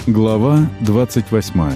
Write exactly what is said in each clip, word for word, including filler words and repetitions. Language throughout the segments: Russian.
Глава двадцать восьмая.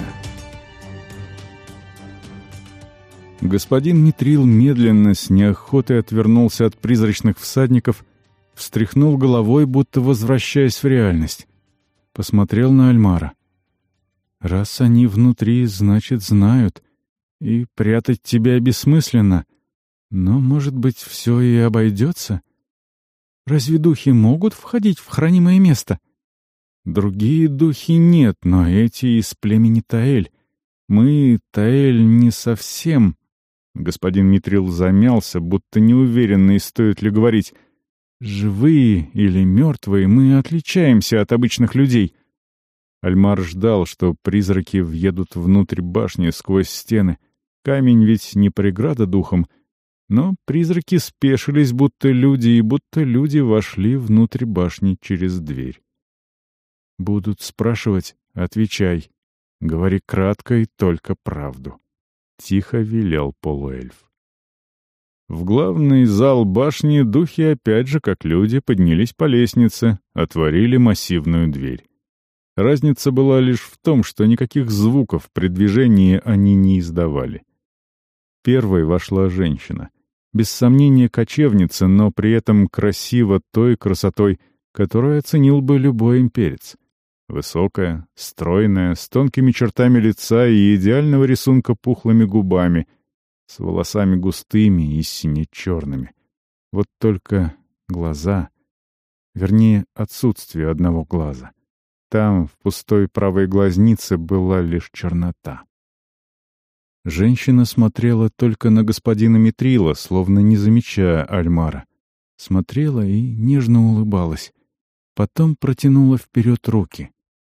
Господин Митрил медленно, с неохотой отвернулся от призрачных всадников, встряхнул головой, будто возвращаясь в реальность. Посмотрел на Альмара. «Раз они внутри, значит, знают. И прятать тебя бессмысленно. Но, может быть, все и обойдется? Разве духи могут входить в хранимое место?» «Другие духи нет, но эти из племени Таэль. Мы, Таэль, не совсем...» Господин Митрил замялся, будто неуверенный, стоит ли говорить. «Живые или мертвые, мы отличаемся от обычных людей». Альмар ждал, что призраки въедут внутрь башни сквозь стены. Камень ведь не преграда духом. Но призраки спешились, будто люди, и будто люди вошли внутрь башни через дверь. «Будут спрашивать — отвечай. Говори кратко и только правду», — тихо велел полуэльф. В главный зал башни духи опять же, как люди, поднялись по лестнице, отворили массивную дверь. Разница была лишь в том, что никаких звуков при движении они не издавали. Первой вошла женщина. Без сомнения кочевница, но при этом красиво той красотой, которую оценил бы любой имперец. Высокая, стройная, с тонкими чертами лица и идеального рисунка пухлыми губами, с волосами густыми и сине-черными. Вот только глаза, вернее, отсутствие одного глаза. Там, в пустой правой глазнице, была лишь чернота. Женщина смотрела только на господина Митрила, словно не замечая Альмара. Смотрела и нежно улыбалась. Потом протянула вперед руки.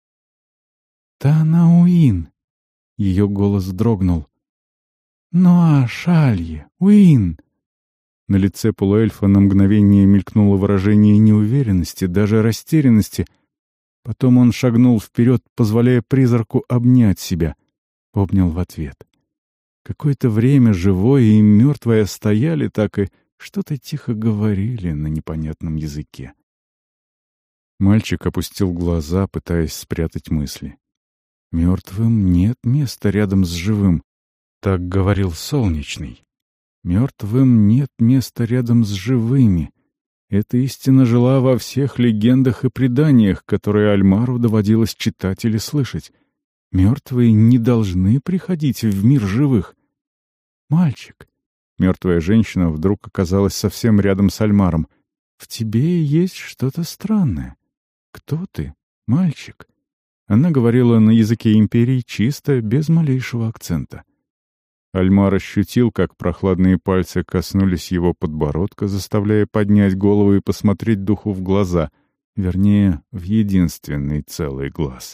«Танауин!» — ее голос дрогнул. «Ноа Шалье! Уин!» На лице полуэльфа на мгновение мелькнуло выражение неуверенности, даже растерянности. Потом он шагнул вперед, позволяя призраку обнять себя. Обнял в ответ. Какое-то время живое и мертвое стояли так и что-то тихо говорили на непонятном языке. Мальчик опустил глаза, пытаясь спрятать мысли. «Мертвым нет места рядом с живым», — так говорил Солнечный. «Мертвым нет места рядом с живыми». Эта истина жила во всех легендах и преданиях, которые Альмару доводилось читать или слышать. Мертвые не должны приходить в мир живых. «Мальчик», — мертвая женщина вдруг оказалась совсем рядом с Альмаром, — «в тебе есть что-то странное. Кто ты, мальчик?» Она говорила на языке империи чисто, без малейшего акцента. Альмар ощутил, как прохладные пальцы коснулись его подбородка, заставляя поднять голову и посмотреть духу в глаза, вернее, в единственный целый глаз.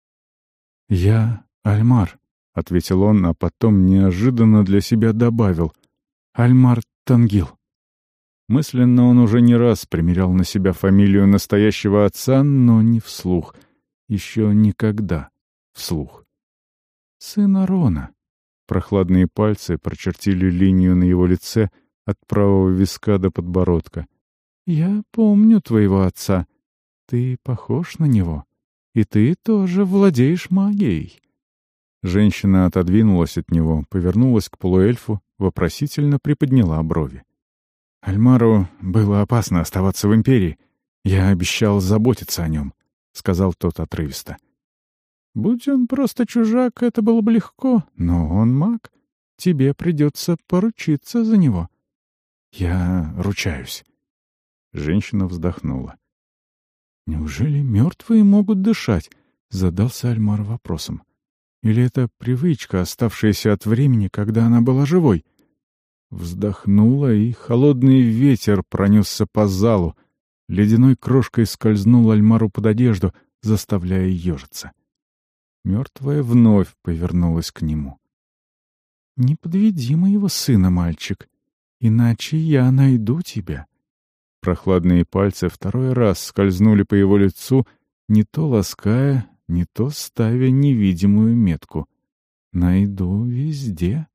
«Я Альмар», — ответил он, а потом неожиданно для себя добавил: «Альмар Тангил». Мысленно он уже не раз примерял на себя фамилию настоящего отца, но не вслух. Еще никогда вслух. «Сын Арона». Прохладные пальцы прочертили линию на его лице от правого виска до подбородка. «Я помню твоего отца. Ты похож на него. И ты тоже владеешь магией». Женщина отодвинулась от него, повернулась к полуэльфу, вопросительно приподняла брови. «Альмару было опасно оставаться в Империи. Я обещал заботиться о нем», — сказал тот отрывисто. «Будь он просто чужак, это было бы легко, но он маг. Тебе придется поручиться за него». «Я ручаюсь». Женщина вздохнула. «Неужели мертвые могут дышать?» — задался Альмар вопросом. «Или это привычка, оставшаяся от времени, когда она была живой?» Вздохнула, и холодный ветер пронесся по залу. Ледяной крошкой скользнул Альмару под одежду, заставляя ежиться. Мертвая вновь повернулась к нему. «Не подведи моего сына, мальчик, иначе я найду тебя». Прохладные пальцы второй раз скользнули по его лицу, не то лаская, не то ставя невидимую метку. «Найду везде».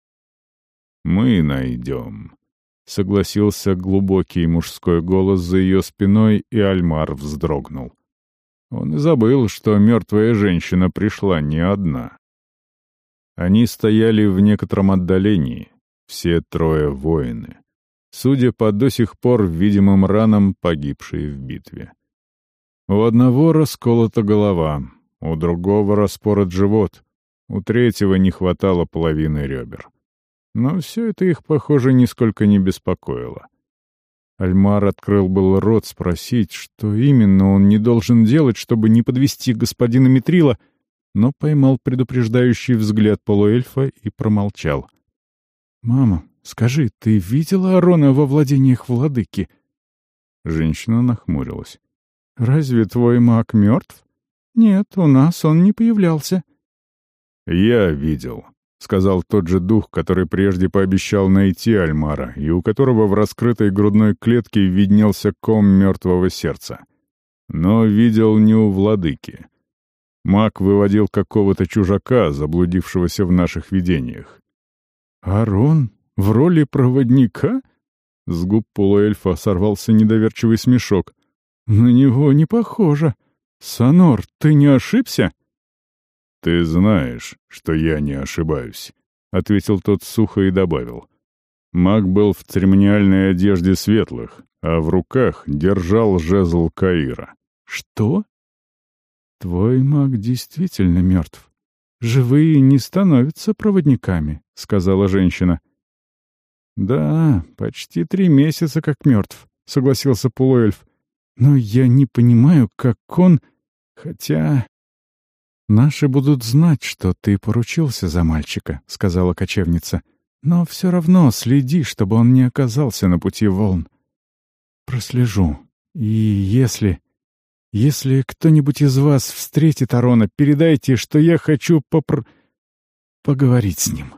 «Мы найдем», — согласился глубокий мужской голос за ее спиной, и Альмар вздрогнул. Он и забыл, что мертвая женщина пришла не одна. Они стояли в некотором отдалении, все трое воины, судя по до сих пор видимым ранам, погибшие в битве. У одного расколота голова, у другого распорот живот, у третьего не хватало половины ребер. Но все это их, похоже, нисколько не беспокоило. Альмар открыл был рот спросить, что именно он не должен делать, чтобы не подвести господина Митрила, но поймал предупреждающий взгляд полуэльфа и промолчал. «Мама, скажи, ты видела Арона во владениях владыки?» Женщина нахмурилась. «Разве твой маг мертв?» «Нет, у нас он не появлялся». «Я видел», — сказал тот же дух, который прежде пообещал найти Альмара, и у которого в раскрытой грудной клетке виднелся ком мертвого сердца. Но видел не у владыки. Маг выводил какого-то чужака, заблудившегося в наших видениях. «Арон? В роли проводника?» С губ полуэльфа сорвался недоверчивый смешок. «На него не похоже. Санор, ты не ошибся?» «Ты знаешь, что я не ошибаюсь», — ответил тот сухо и добавил. Маг был в церемониальной одежде светлых, а в руках держал жезл Каира. «Что?» «Твой маг действительно мертв. Живые не становятся проводниками», — сказала женщина. «Да, почти три месяца как мертв», — согласился полуэльф. «Но я не понимаю, как он... Хотя...» «Наши будут знать, что ты поручился за мальчика», — сказала кочевница. «Но все равно следи, чтобы он не оказался на пути волн. Прослежу. И если... Если кто-нибудь из вас встретит Арона, передайте, что я хочу попр... поговорить с ним».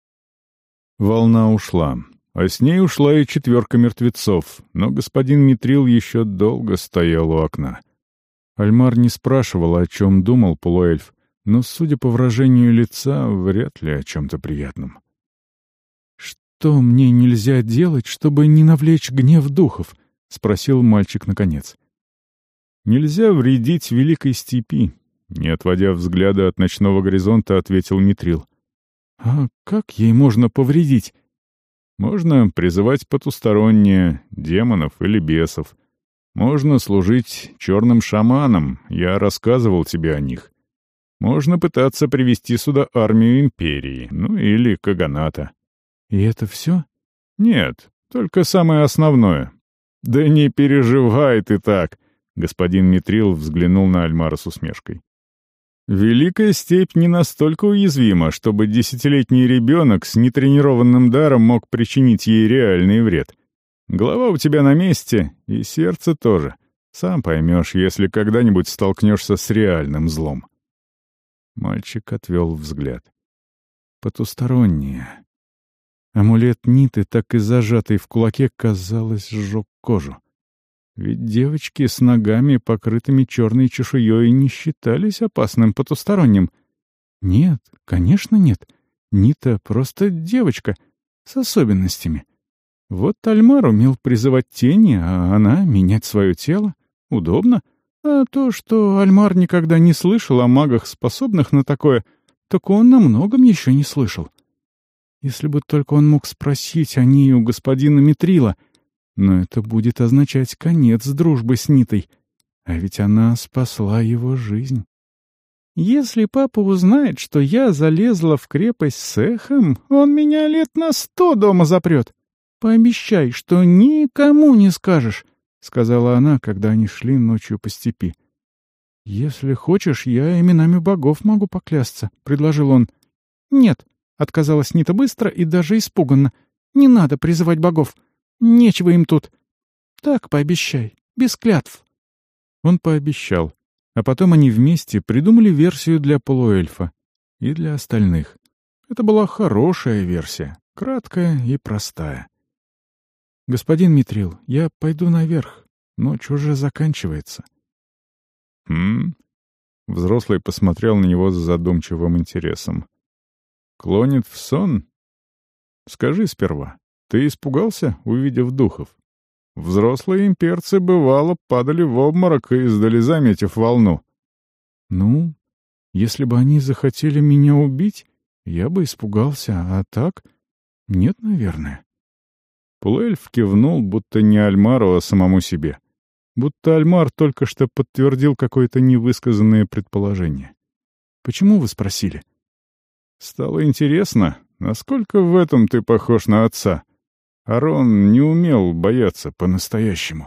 Волна ушла, а с ней ушла и четверка мертвецов, но господин Митрил еще долго стоял у окна. Альмар не спрашивал, о чем думал полуэльф, но, судя по выражению лица, вряд ли о чем-то приятном. «Что мне нельзя делать, чтобы не навлечь гнев духов?» — спросил мальчик наконец. «Нельзя вредить великой степи», — не отводя взгляда от ночного горизонта, ответил Митрил. «А как ей можно повредить?» «Можно призывать потусторонние, демонов или бесов. Можно служить черным шаманам, я рассказывал тебе о них. Можно пытаться привести сюда армию империи, ну или каганата». «И это все?» «Нет, только самое основное». «Да не переживай ты так», — господин Митрил взглянул на Альмара с усмешкой. «Великая степь не настолько уязвима, чтобы десятилетний ребенок с нетренированным даром мог причинить ей реальный вред. Голова у тебя на месте, и сердце тоже. Сам поймешь, если когда-нибудь столкнешься с реальным злом». Мальчик отвел взгляд. «Потусторонние». Амулет Ниты, так и зажатый в кулаке, казалось, сжег кожу. Ведь девочки с ногами, покрытыми черной чешуей, не считались опасным потусторонним. Нет, конечно нет. Нита просто девочка с особенностями. Вот Альмар умел призывать тени, а она — менять свое тело. Удобно. А то, что Альмар никогда не слышал о магах, способных на такое, так он о многом еще не слышал. Если бы только он мог спросить о ней у господина Митрила. Но это будет означать конец дружбы с Нитой. А ведь она спасла его жизнь. «Если папа узнает, что я залезла в крепость с эхом, он меня лет на сто дома запрет. Пообещай, что никому не скажешь», — сказала она, когда они шли ночью по степи. «Если хочешь, я именами богов могу поклясться», — предложил он. «Нет», — отказалась Нита быстро и даже испуганно. «Не надо призывать богов. Нечего им тут. Так пообещай, без клятв». Он пообещал, а потом они вместе придумали версию для полуэльфа и для остальных. Это была хорошая версия, краткая и простая. «Господин Митрил, я пойду наверх. Ночь уже заканчивается». «Хм?» Взрослый посмотрел на него с задумчивым интересом. «Клонит в сон? Скажи сперва, ты испугался, увидев духов?» Взрослые имперцы, бывало, падали в обморок и издали, заметив волну. Ну, если бы они захотели меня убить, я бы испугался, а так... Нет, наверное. Полуэльф кивнул, будто не Альмару, а самому себе. Будто Альмар только что подтвердил какое-то невысказанное предположение. «Почему вы спросили?» «Стало интересно, насколько в этом ты похож на отца. Арон не умел бояться по-настоящему».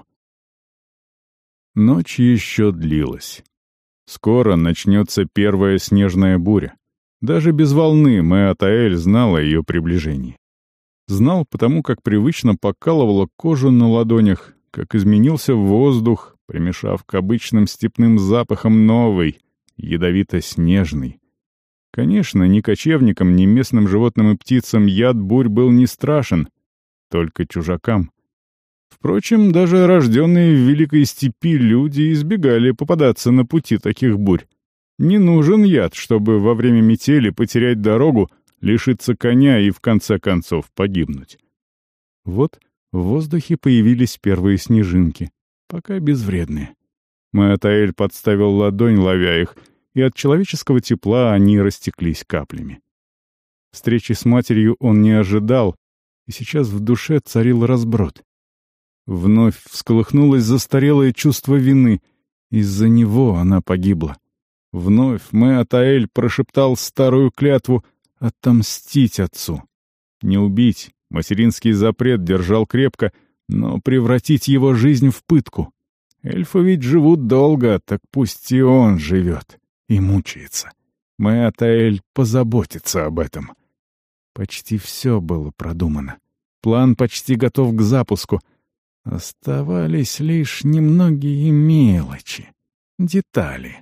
Ночь еще длилась. Скоро начнется первая снежная буря. Даже без волны Меатаэль знал о ее приближении. Знал потому, как привычно покалывала кожу на ладонях, как изменился воздух, примешав к обычным степным запахам новый, ядовито-снежный. Конечно, ни кочевникам, ни местным животным и птицам яд бурь был не страшен, только чужакам. Впрочем, даже рожденные в Великой Степи люди избегали попадаться на пути таких бурь. Не нужен яд, чтобы во время метели потерять дорогу, лишиться коня и в конце концов погибнуть. Вот в воздухе появились первые снежинки, пока безвредные. Меатаэль подставил ладонь, ловя их, и от человеческого тепла они растеклись каплями. Встречи с матерью он не ожидал, и сейчас в душе царил разброд. Вновь всколыхнулось застарелое чувство вины. Из-за него она погибла. Вновь Меатаэль прошептал старую клятву отомстить отцу. Не убить, материнский запрет держал крепко, но превратить его жизнь в пытку. Эльфы ведь живут долго, так пусть и он живет и мучается. Меатаэль позаботится об этом. Почти все было продумано. План почти готов к запуску. Оставались лишь немногие мелочи, детали.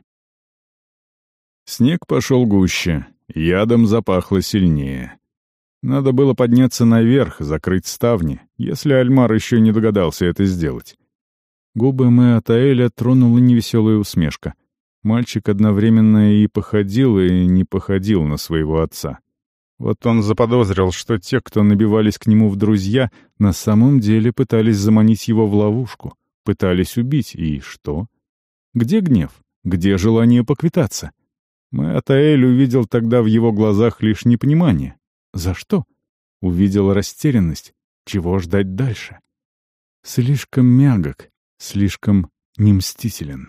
Снег пошел гуще, ядом запахло сильнее. Надо было подняться наверх, закрыть ставни, если Альмар еще не догадался это сделать. Губы Меатаэля тронула невеселая усмешка. Мальчик одновременно и походил, и не походил на своего отца. Вот он заподозрил, что те, кто набивались к нему в друзья, на самом деле пытались заманить его в ловушку, пытались убить, и что? Где гнев? Где желание поквитаться? Меатаэль увидел тогда в его глазах лишь непонимание. За что? Увидел растерянность. Чего ждать дальше? Слишком мягок, слишком немстителен.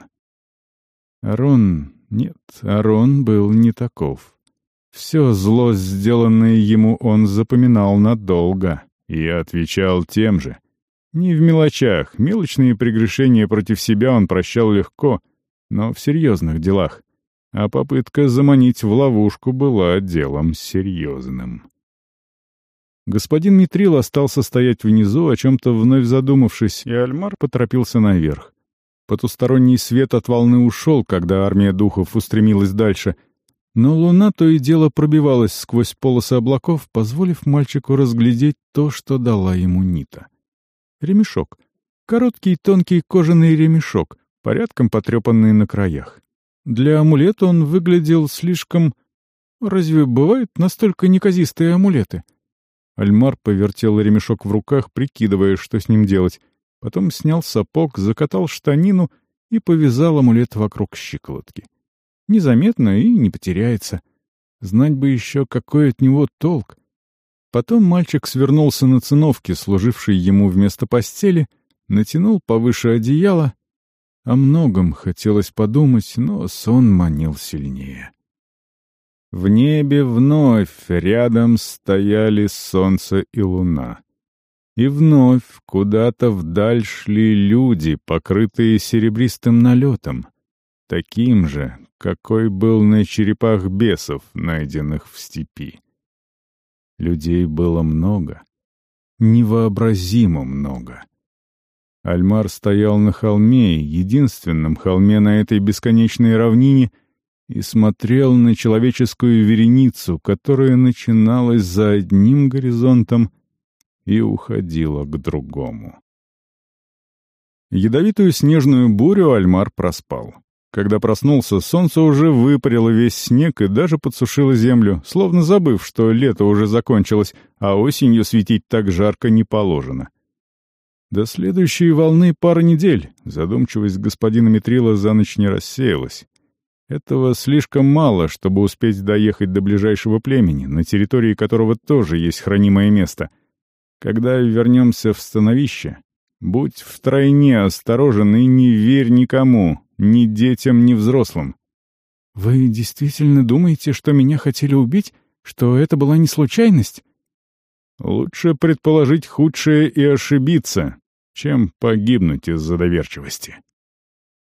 Арон... Нет, Арон был не таков. Все зло, сделанное ему, он запоминал надолго и отвечал тем же. Не в мелочах, мелочные прегрешения против себя он прощал легко, но в серьезных делах. А попытка заманить в ловушку была делом серьезным. Господин Митрил остался стоять внизу, о чем-то вновь задумавшись, и Альмар поторопился наверх. Потусторонний свет от волны ушел, когда армия духов устремилась дальше, но луна то и дело пробивалась сквозь полосы облаков, позволив мальчику разглядеть то, что дала ему Нита. Ремешок. Короткий тонкий кожаный ремешок, порядком потрепанный на краях. Для амулета он выглядел слишком... Разве бывают настолько неказистые амулеты? Альмар повертел ремешок в руках, прикидывая, что с ним делать. Потом снял сапог, закатал штанину и повязал амулет вокруг щиколотки. Незаметно и не потеряется. Знать бы еще, какой от него толк. Потом мальчик свернулся на циновке, служившей ему вместо постели, натянул повыше одеяло. О многом хотелось подумать, но сон манил сильнее. В небе вновь рядом стояли солнце и луна. И вновь куда-то вдаль шли люди, покрытые серебристым налетом, таким же, какой был на черепах бесов, найденных в степи. Людей было много, невообразимо много. Альмар стоял на холме, единственном холме на этой бесконечной равнине, и смотрел на человеческую вереницу, которая начиналась за одним горизонтом и уходила к другому. Ядовитую снежную бурю Альмар проспал. Когда проснулся, солнце уже выпарило весь снег и даже подсушило землю, словно забыв, что лето уже закончилось, а осенью светить так жарко не положено. До следующей волны пара недель. Задумчивость господина Митрила за ночь не рассеялась. Этого слишком мало, чтобы успеть доехать до ближайшего племени, на территории которого тоже есть хранимое место. Когда вернемся в становище, будь втройне осторожен и не верь никому, ни детям, ни взрослым. «Вы действительно думаете, что меня хотели убить? Что это была не случайность?» «Лучше предположить худшее и ошибиться, чем погибнуть из-за доверчивости».